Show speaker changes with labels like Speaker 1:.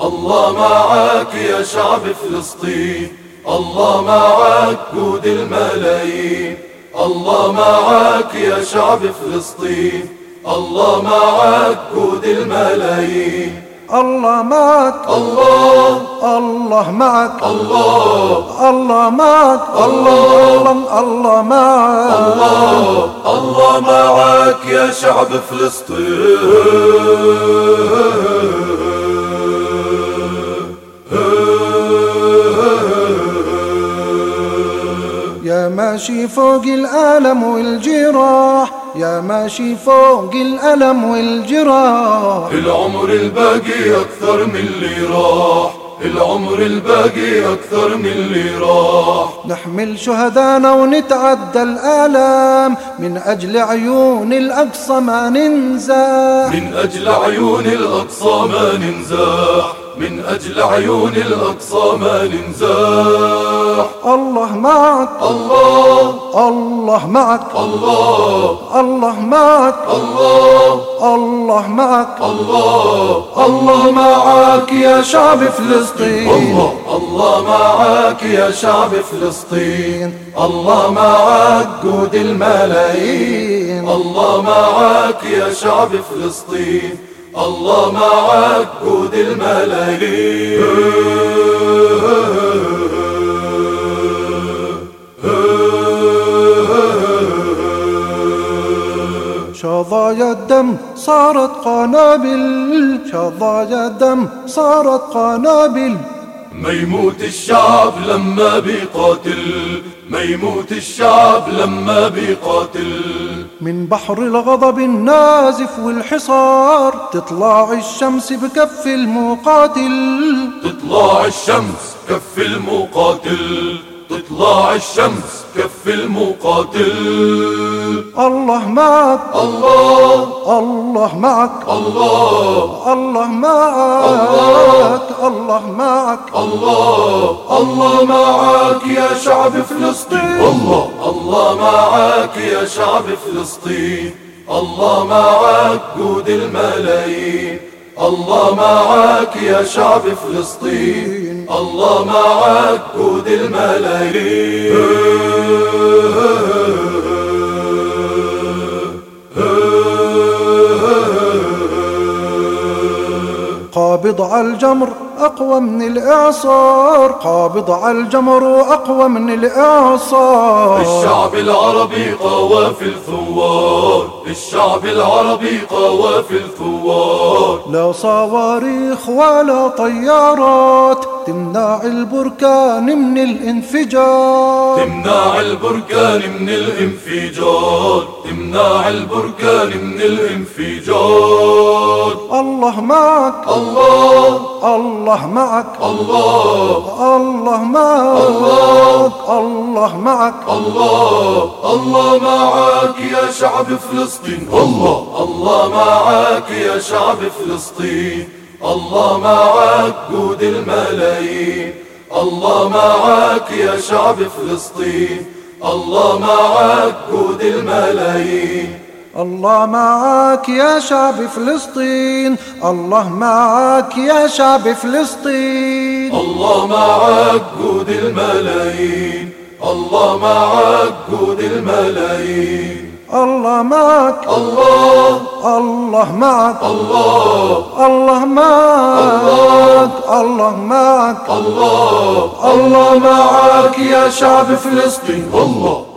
Speaker 1: الله معاك يا شعب فلسطين، الله معاك جود الملايين. الله معاك يا شعب فلسطين، الله معاك جود الملايين.
Speaker 2: الله معك،
Speaker 1: الله
Speaker 2: الله معك،
Speaker 1: الله
Speaker 2: الله معك، الله الله معك،
Speaker 1: الله معاك يا شعب فلسطين.
Speaker 2: يا ماشي فوق الألم والجراح، يا ماشي فوق الألم والجراح.
Speaker 1: العمر الباقي أكثر من اللي راح، العمر الباقي أكثر من اللي راح.
Speaker 2: نحمل شهدانا ونتعدى الآلام، من أجل عيون الأقصى ما ننزاح،
Speaker 1: من أجل عيون الأقصى ما ننزاح، من أجل عيون الأقصى ما ننزاح.
Speaker 2: الله معك،
Speaker 1: الله
Speaker 2: الله معك،
Speaker 1: الله
Speaker 2: الله معك،
Speaker 1: الله
Speaker 2: الله معك،
Speaker 1: الله معاك يا شعب
Speaker 2: فلسطين.
Speaker 1: الله معاك يا شعب فلسطين، الله معاك جود الملايين. الله معاك يا شعب فلسطين، الله معاك جود الملايين.
Speaker 2: شظايا الدم صارت قنابل، شظايا الدم صارت قنابل.
Speaker 1: ما يموت الشعب لما بيقاتل، ما يموت الشعب لما بيقاتل.
Speaker 2: من بحر الغضب النازف والحصار تطلع الشمس بكف المقاتل،
Speaker 1: تطلع الشمس كف المقاتل، تطلع الشمس كف المقاتل.
Speaker 2: الله معك،
Speaker 1: الله
Speaker 2: الله معك،
Speaker 1: الله
Speaker 2: الله معك، الله معك،
Speaker 1: الله معاك يا شعب فلسطين. الله معاك يا شعب فلسطين، الله معاك جود الملايين. الله معاك يا شعب فلسطين، الله معاك جود الملايين.
Speaker 2: قابض على الجمر أقوى من الإعصار، قابض على الجمر أقوى من الإعصار.
Speaker 1: الشعب العربي قوى في الثوار، الشعب العربي قوى في الثوار.
Speaker 2: لا صواريخ ولا طيارات تمنع البركان من الانفجار،
Speaker 1: تمنع البركان من الانفجار، تمنع البركان من الانفجار.
Speaker 2: الله معك،
Speaker 1: الله
Speaker 2: الله معك،
Speaker 1: الله
Speaker 2: الله معك، الله معك،
Speaker 1: الله معاك يا شعب فلسطين. الله معاك يا شعب فلسطين، الله معاك جود الملايين. الله معاك يا شعب فلسطين، الله معاك جود الملايين.
Speaker 2: الله معك يا شعب فلسطين، الله معك يا شعب فلسطين.
Speaker 1: الله معاك جود الملايين، الله معاك جود الملايين.
Speaker 2: الله معك،
Speaker 1: الله
Speaker 2: الله معك،
Speaker 1: الله
Speaker 2: الله معك، الله معك،
Speaker 1: الله معاك يا شعب فلسطين.